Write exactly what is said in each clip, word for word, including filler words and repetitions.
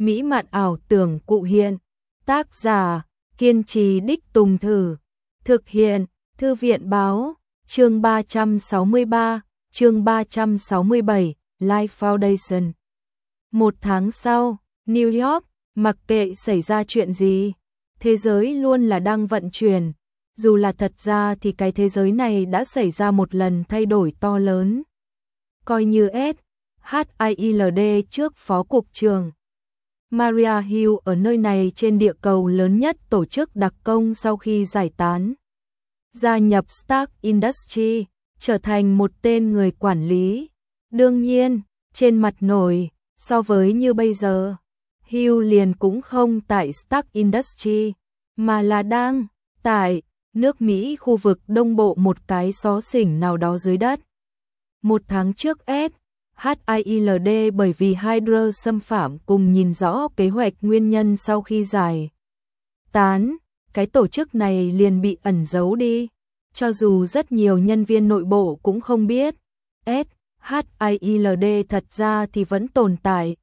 mỹ mạn ảo tưởng cụ hiện. Tác giả, kiên trì đích tùng thử. Thực hiện, Thư viện báo, chương ba trăm sáu mươi ba, chương ba trăm sáu mươi bảy, Life Foundation. Một tháng sau, New York, mặc kệ xảy ra chuyện gì, thế giới luôn là đang vận chuyển. Dù là thật ra thì cái thế giới này đã xảy ra một lần thay đổi to lớn. Coi như S H I L D trước Phó Cục trưởng Maria Hill ở nơi này trên địa cầu lớn nhất tổ chức đặc công sau khi giải tán. Gia nhập Stark Industries, trở thành một tên người quản lý. Đương nhiên, trên mặt nổi, so với như bây giờ, Hill liền cũng không tại Stark Industries, mà là đang tại nước Mỹ khu vực đông bộ một cái xó xỉnh nào đó dưới đất. Một tháng trước S H I L D bởi vì Hydra xâm phạm cùng nhìn rõ kế hoạch nguyên nhân sau khi giải tán, cái tổ chức này liền bị ẩn giấu đi. Cho dù rất nhiều nhân viên nội bộ cũng không biết, S H I L D thật ra thì vẫn tồn tại.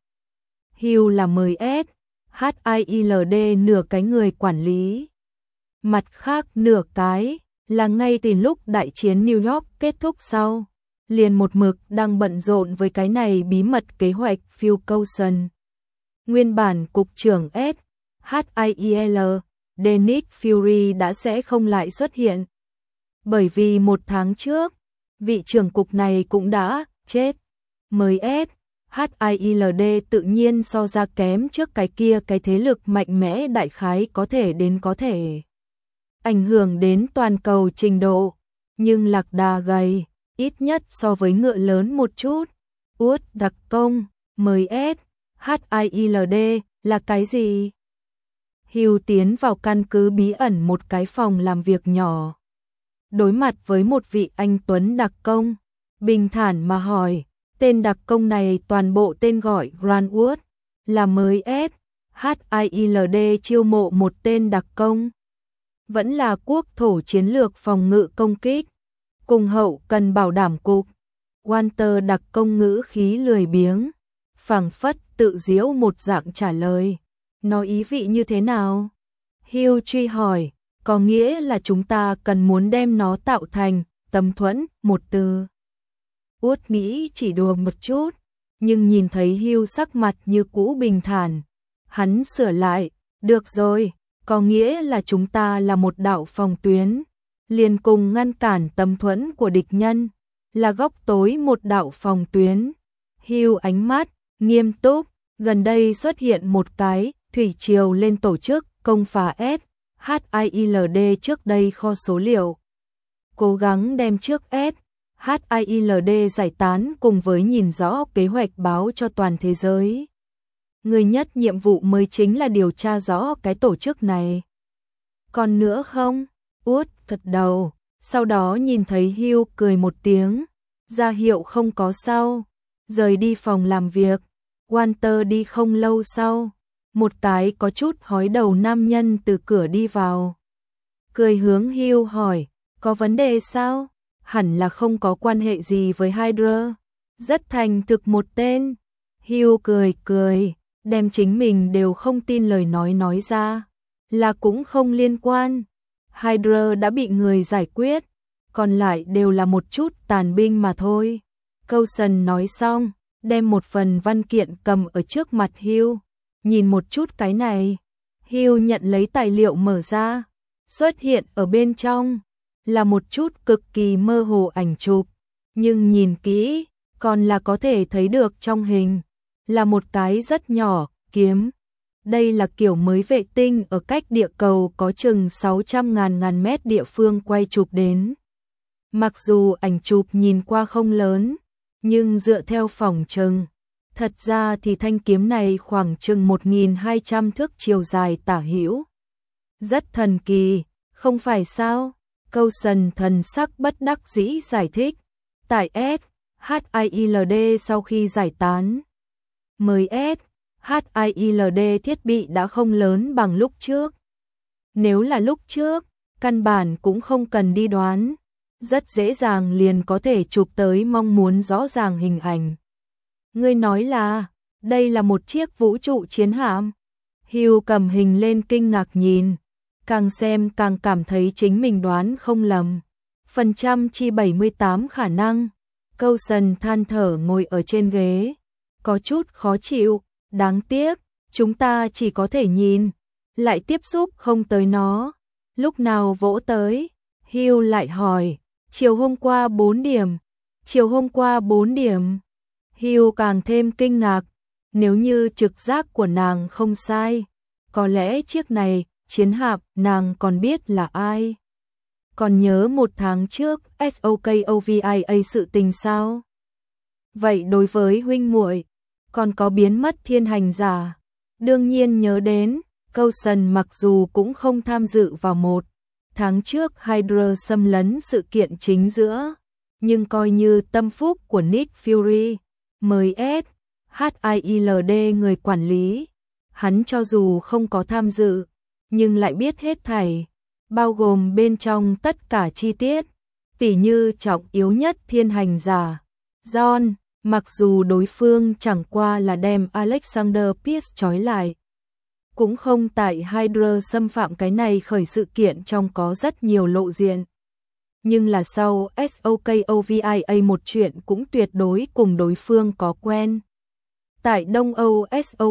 Hill là mời S H I L D nửa cái người quản lý. Mặt khác nửa cái là ngay từ lúc đại chiến New York kết thúc sau, liền một mực đang bận rộn với cái này bí mật kế hoạch Phil Coulson. Nguyên bản cục trưởng S H I L D Nick Fury đã sẽ không lại xuất hiện. Bởi vì một tháng trước, vị trưởng cục này cũng đã chết. Mới S H I L D tự nhiên so ra kém trước cái kia cái thế lực mạnh mẽ đại khái có thể đến có thể ảnh hưởng đến toàn cầu trình độ, nhưng lạc đà gầy, ít nhất so với ngựa lớn một chút. Út đặc công, mới S H I L D là cái gì? Hill tiến vào căn cứ bí ẩn một cái phòng làm việc nhỏ. Đối mặt với một vị anh tuấn đặc công, bình thản mà hỏi, tên đặc công này toàn bộ tên gọi Grantwood, là mới S H I L D chiêu mộ một tên đặc công. Vẫn là quốc thổ chiến lược phòng ngự công kích, cùng hậu cần bảo đảm cục. Walter đặc công ngữ khí lười biếng, phảng phất tự giễu một dạng trả lời. Nó ý vị như thế nào? Hill truy hỏi, có nghĩa là chúng ta cần muốn đem nó tạo thành tấm thuẫn, một từ. Út nghĩ chỉ đùa một chút, nhưng nhìn thấy Hill sắc mặt như cũ bình thản. Hắn sửa lại, được rồi, có nghĩa là chúng ta là một đạo phòng tuyến, liền cùng ngăn cản tấm thuẫn của địch nhân, là góc tối một đạo phòng tuyến. Hill ánh mắt nghiêm túc, gần đây xuất hiện một cái thủy triều lên tổ chức công phá S H I L D trước đây kho số liệu. Cố gắng đem trước S H I L D giải tán cùng với nhìn rõ kế hoạch báo cho toàn thế giới. Người nhất nhiệm vụ mới chính là điều tra rõ cái tổ chức này. Còn nữa không? Út gật đầu, sau đó nhìn thấy Hill cười một tiếng, ra hiệu không có sao, rời đi phòng làm việc. Walter đi không lâu sau, một cái có chút hói đầu nam nhân từ cửa đi vào. Cười hướng Hill hỏi, có vấn đề sao? Hẳn là không có quan hệ gì với Hydra. Rất thành thực một tên. Hill cười cười, đem chính mình đều không tin lời nói nói ra. Là cũng không liên quan. Hydra đã bị người giải quyết, còn lại đều là một chút tàn binh mà thôi. Coulson nói xong, đem một phần văn kiện cầm ở trước mặt Hill. Nhìn một chút cái này. Hill nhận lấy tài liệu mở ra. Xuất hiện ở bên trong là một chút cực kỳ mơ hồ ảnh chụp, nhưng nhìn kỹ còn là có thể thấy được trong hình là một cái rất nhỏ kiếm. Đây là kiểu mới vệ tinh ở cách địa cầu có chừng sáu trăm ngàn ngàn mét địa phương quay chụp đến. Mặc dù ảnh chụp nhìn qua không lớn, nhưng dựa theo phỏng chừng, thật ra thì thanh kiếm này khoảng chừng một nghìn hai trăm thước chiều dài tả hữu. Rất thần kỳ, không phải sao? Coulson thần sắc bất đắc dĩ giải thích. Tại S H I L D sau khi giải tán, mới S H I L D thiết bị đã không lớn bằng lúc trước. Nếu là lúc trước, căn bản cũng không cần đi đoán, rất dễ dàng liền có thể chụp tới mong muốn rõ ràng hình ảnh. Ngươi nói là, Đây là một chiếc vũ trụ chiến hạm. Hugh cầm hình lên kinh ngạc nhìn, càng xem càng cảm thấy chính mình đoán không lầm. Phần trăm chi bảy mươi tám khả năng. Coulson than thở ngồi ở trên ghế, có chút khó chịu, đáng tiếc, chúng ta chỉ có thể nhìn, lại tiếp xúc không tới nó. Lúc nào vỗ tới? Hugh lại hỏi. Chiều hôm qua bốn điểm. Chiều hôm qua bốn điểm. Hugh càng thêm kinh ngạc, nếu như trực giác của nàng không sai, có lẽ chiếc này, chiến hạm, nàng còn biết là ai. Còn nhớ một tháng trước SOKOVIA sự tình sao? Vậy đối với huynh muội, còn có biến mất thiên hành giả, đương nhiên nhớ đến. Coulson mặc dù cũng không tham dự vào một tháng trước Hydra xâm lấn sự kiện chính giữa, nhưng coi như tâm phúc của Nick Fury, mới S H I L D người quản lý, hắn cho dù không có tham dự, nhưng lại biết hết thảy, bao gồm bên trong tất cả chi tiết, tỉ như trọng yếu nhất thiên hành giả. John, mặc dù đối phương chẳng qua là đem Alexander Pierce trói lại, cũng không tại Hydra xâm phạm cái này khởi sự kiện trong có rất nhiều lộ diện. Nhưng là sau SOKOVIA một chuyện cũng tuyệt đối cùng đối phương có quen. Tại Đông Âu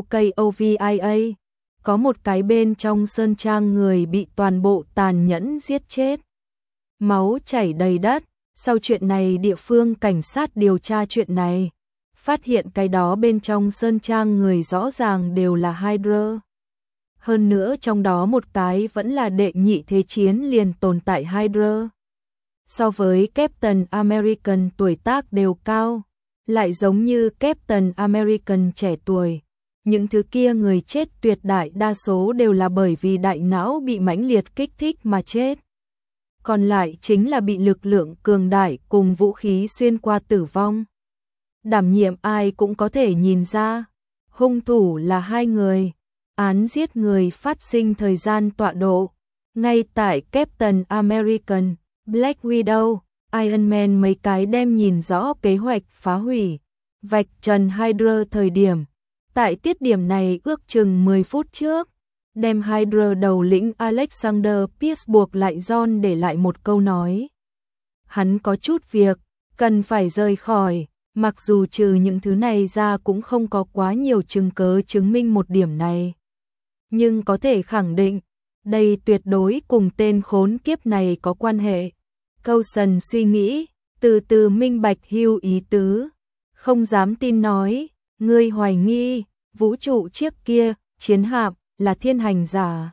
SOKOVIA, có một cái bên trong sơn trang người bị toàn bộ tàn nhẫn giết chết. Máu chảy đầy đất, sau chuyện này địa phương cảnh sát điều tra chuyện này, phát hiện cái đó bên trong sơn trang người rõ ràng đều là Hydra. Hơn nữa trong đó một cái vẫn là đệ nhị thế chiến liền tồn tại Hydra. So với Captain American tuổi tác đều cao, lại giống như Captain American trẻ tuổi. Những thứ kia người chết tuyệt đại đa số đều là bởi vì đại não bị mãnh liệt kích thích mà chết. Còn lại chính là bị lực lượng cường đại cùng vũ khí xuyên qua tử vong. Đảm nhiệm ai cũng có thể nhìn ra, hung thủ là hai người. Án giết người phát sinh thời gian tọa độ, ngay tại Captain American, Black Widow, Iron Man mấy cái đem nhìn rõ kế hoạch phá hủy, vạch trần Hydra thời điểm. Tại tiết điểm này ước chừng mười phút trước, đem Hydra đầu lĩnh Alexander Pierce buộc lại John để lại một câu nói. Hắn có chút việc, cần phải rời khỏi, mặc dù trừ những thứ này ra cũng không có quá nhiều chứng cứ chứng minh một điểm này. Nhưng có thể khẳng định, đây tuyệt đối cùng tên khốn kiếp này có quan hệ. Coulson suy nghĩ, từ từ minh bạch Hugh ý tứ, không dám tin nói, ngươi hoài nghi, vũ trụ chiếc kia, chiến hạm, là thiên hành giả.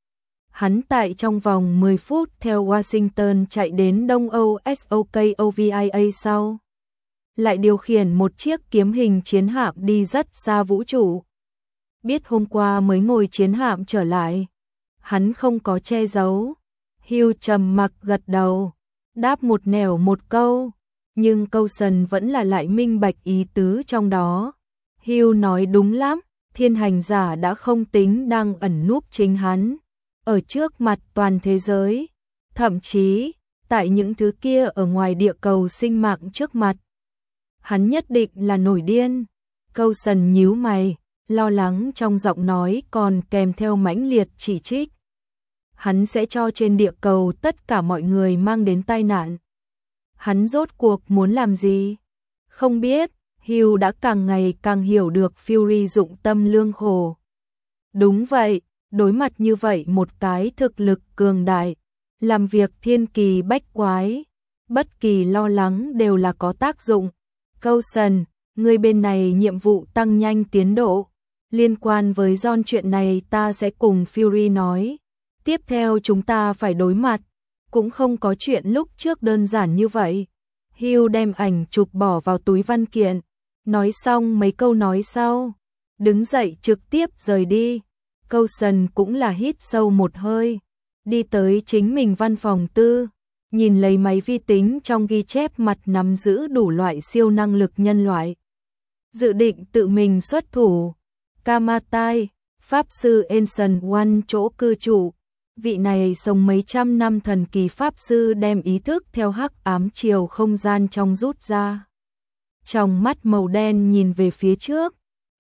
Hắn tại trong vòng mười phút theo Washington chạy đến Đông Âu SOKOVIA sau. Lại điều khiển một chiếc kiếm hình chiến hạm đi rất xa vũ trụ. Biết hôm qua mới ngồi chiến hạm trở lại. Hắn không có che giấu. Hugh trầm mặc gật đầu, đáp một nẻo một câu. Nhưng Coulson vẫn là lại minh bạch ý tứ trong đó. Hugh nói đúng lắm, thiên hành giả đã không tính đang ẩn núp chính hắn. Ở trước mặt toàn thế giới. Thậm chí, tại những thứ kia ở ngoài địa cầu sinh mạng trước mặt. Hắn nhất định là nổi điên. Coulson nhíu mày, lo lắng trong giọng nói còn kèm theo mãnh liệt chỉ trích. Hắn sẽ cho trên địa cầu tất cả mọi người mang đến tai nạn. Hắn rốt cuộc muốn làm gì? Không biết, Hugh đã càng ngày càng hiểu được Fury dụng tâm lương khổ. Đúng vậy, đối mặt như vậy một cái thực lực cường đại, làm việc thiên kỳ bách quái, bất kỳ lo lắng đều là có tác dụng. Coulson, người bên này nhiệm vụ tăng nhanh tiến độ. Liên quan với John chuyện này ta sẽ cùng Fury nói. Tiếp theo chúng ta phải đối mặt. Cũng không có chuyện lúc trước đơn giản như vậy. Hugh đem ảnh chụp bỏ vào túi văn kiện. Nói xong mấy câu nói sau. Đứng dậy trực tiếp rời đi. Coulson cũng là hít sâu một hơi. Đi tới chính mình văn phòng tư. Nhìn lấy máy vi tính trong ghi chép mặt nắm giữ đủ loại siêu năng lực nhân loại. Dự định tự mình xuất thủ. Kamatai, Pháp sư Ancient One chỗ cư trụ. Vị này sống mấy trăm năm thần kỳ Pháp sư đem ý thức theo hắc ám chiều không gian trong rút ra. Trong mắt màu đen nhìn về phía trước,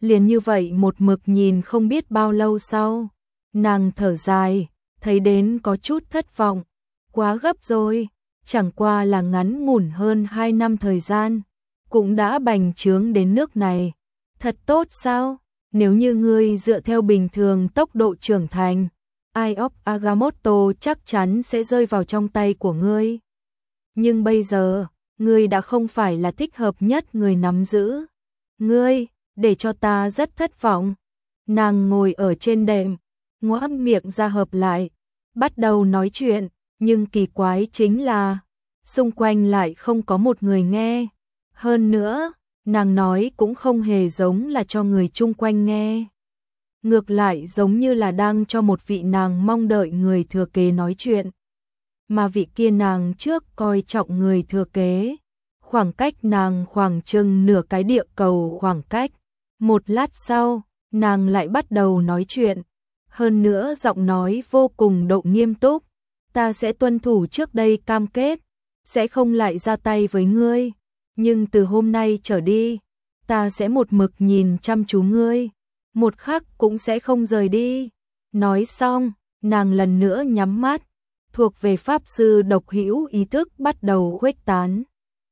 liền như vậy một mực nhìn không biết bao lâu sau, nàng thở dài, thấy đến có chút thất vọng, quá gấp rồi, chẳng qua là ngắn ngủn hơn hai năm thời gian, cũng đã bành trướng đến nước này, thật tốt sao? Nếu như ngươi dựa theo bình thường tốc độ trưởng thành, Eye of Agamotto chắc chắn sẽ rơi vào trong tay của ngươi. Nhưng bây giờ, ngươi đã không phải là thích hợp nhất người nắm giữ. Ngươi, để cho ta rất thất vọng. Nàng ngồi ở trên đệm, ngoác miệng ra hợp lại, bắt đầu nói chuyện, nhưng kỳ quái chính là, xung quanh lại không có một người nghe. Hơn nữa, nàng nói cũng không hề giống là cho người chung quanh nghe. Ngược lại giống như là đang cho một vị nàng mong đợi người thừa kế nói chuyện. Mà vị kia nàng trước coi trọng người thừa kế. Khoảng cách nàng khoảng chừng nửa cái địa cầu khoảng cách. Một lát sau, nàng lại bắt đầu nói chuyện. Hơn nữa giọng nói vô cùng độ nghiêm túc. Ta sẽ tuân thủ trước đây cam kết, sẽ không lại ra tay với ngươi. Nhưng từ hôm nay trở đi, ta sẽ một mực nhìn chăm chú ngươi, một khắc cũng sẽ không rời đi. Nói xong, nàng lần nữa nhắm mắt, thuộc về pháp sư độc hữu ý thức bắt đầu khuếch tán.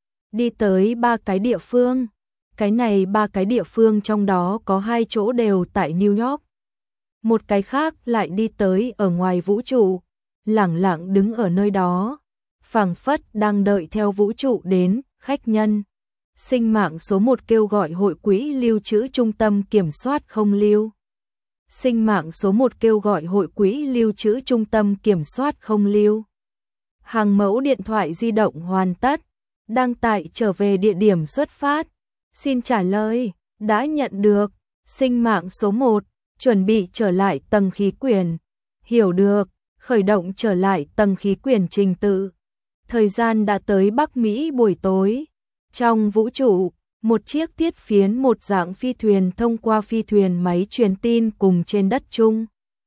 Đi tới ba cái địa phương, cái này ba cái địa phương trong đó có hai chỗ đều tại New York. Một cái khác lại đi tới ở ngoài vũ trụ, lẳng lặng đứng ở nơi đó, phảng phất đang đợi theo vũ trụ đến, khách nhân. Sinh mạng số một kêu gọi hội quỹ lưu trữ trung tâm kiểm soát không lưu. Sinh mạng số một kêu gọi hội quỹ lưu trữ trung tâm kiểm soát không lưu. Hàng mẫu điện thoại di động hoàn tất, đang tại trở về địa điểm xuất phát. Xin trả lời, đã nhận được. Sinh mạng số một, chuẩn bị trở lại tầng khí quyển. Hiểu được, khởi động trở lại tầng khí quyển trình tự. Thời gian đã tới Bắc Mỹ buổi tối. Trong vũ trụ, một chiếc thiết phiến một dạng phi thuyền thông qua phi thuyền máy truyền tin cùng trên đất chung.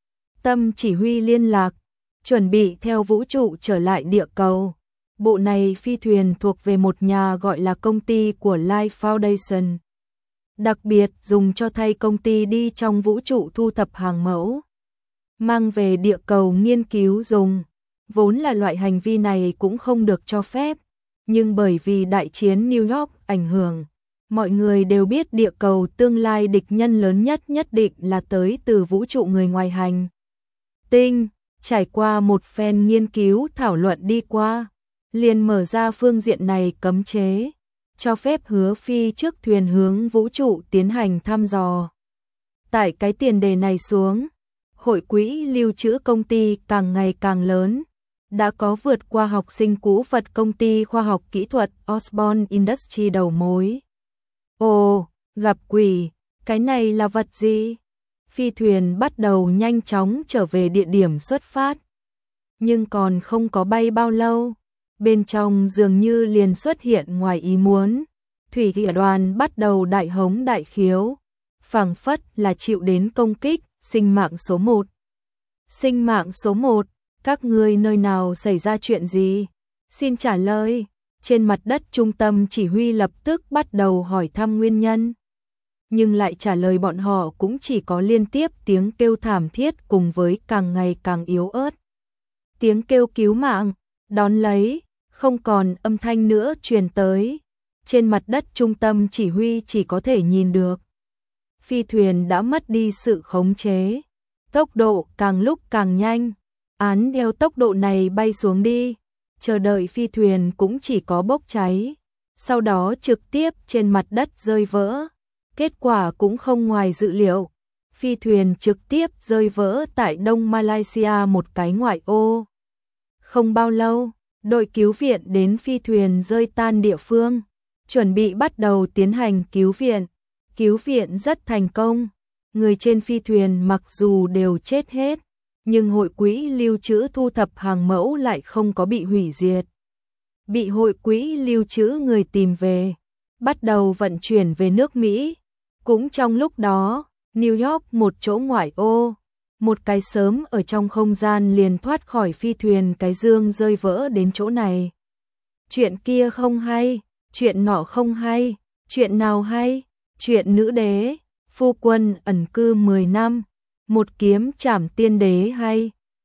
Tâm chỉ huy liên lạc, chuẩn bị theo vũ trụ trở lại địa cầu. Bộ này phi thuyền thuộc về một nhà gọi là công ty của Life Foundation. Đặc biệt dùng cho thay công ty đi trong vũ trụ thu thập hàng mẫu, mang về địa cầu nghiên cứu dùng. Vốn là loại hành vi này cũng không được cho phép, nhưng bởi vì đại chiến New York ảnh hưởng, mọi người đều biết địa cầu tương lai địch nhân lớn nhất nhất định là tới từ vũ trụ người ngoài hành tinh. Trải qua một phen nghiên cứu thảo luận đi qua, liền mở ra phương diện này cấm chế, cho phép Hứa Phi trước thuyền hướng vũ trụ tiến hành thăm dò. Tại cái tiền đề này xuống, hội quỹ lưu trữ công ty càng ngày càng lớn, đã có vượt qua học sinh cũ vật công ty khoa học kỹ thuật Osborne Industries đầu mối. Ồ, gặp quỷ, cái này là vật gì? Phi thuyền bắt đầu nhanh chóng trở về địa điểm xuất phát. Nhưng còn không có bay bao lâu, bên trong dường như liền xuất hiện ngoài ý muốn. Thủy thủ đoàn bắt đầu đại hống đại khiếu, phảng phất là chịu đến công kích. Sinh mạng số một. Sinh mạng số một, các ngươi nơi nào xảy ra chuyện gì? Xin trả lời. Trên mặt đất trung tâm chỉ huy lập tức bắt đầu hỏi thăm nguyên nhân. Nhưng lại trả lời bọn họ cũng chỉ có liên tiếp tiếng kêu thảm thiết cùng với càng ngày càng yếu ớt. Tiếng kêu cứu mạng, đón lấy, không còn âm thanh nữa truyền tới. Trên mặt đất trung tâm chỉ huy chỉ có thể nhìn được. Phi thuyền đã mất đi sự khống chế, tốc độ càng lúc càng nhanh, án theo tốc độ này bay xuống đi, chờ đợi phi thuyền cũng chỉ có bốc cháy, sau đó trực tiếp trên mặt đất rơi vỡ. Kết quả cũng không ngoài dự liệu, phi thuyền trực tiếp rơi vỡ tại Đông Malaysia một cái ngoại ô. Không bao lâu, đội cứu viện đến phi thuyền rơi tan địa phương, chuẩn bị bắt đầu tiến hành cứu viện. Cứu viện rất thành công, người trên phi thuyền mặc dù đều chết hết, nhưng hội quỹ lưu trữ thu thập hàng mẫu lại không có bị hủy diệt. Bị hội quỹ lưu trữ người tìm về, bắt đầu vận chuyển về nước Mỹ. Cũng trong lúc đó, New York một chỗ ngoại ô, một cái sớm ở trong không gian liền thoát khỏi phi thuyền cái dương rơi vỡ đến chỗ này. Chuyện kia không hay, chuyện nọ không hay, chuyện nào hay? Chuyện nữ đế, Phu quân ẩn cư mười năm, một kiếm trảm tiên đế hay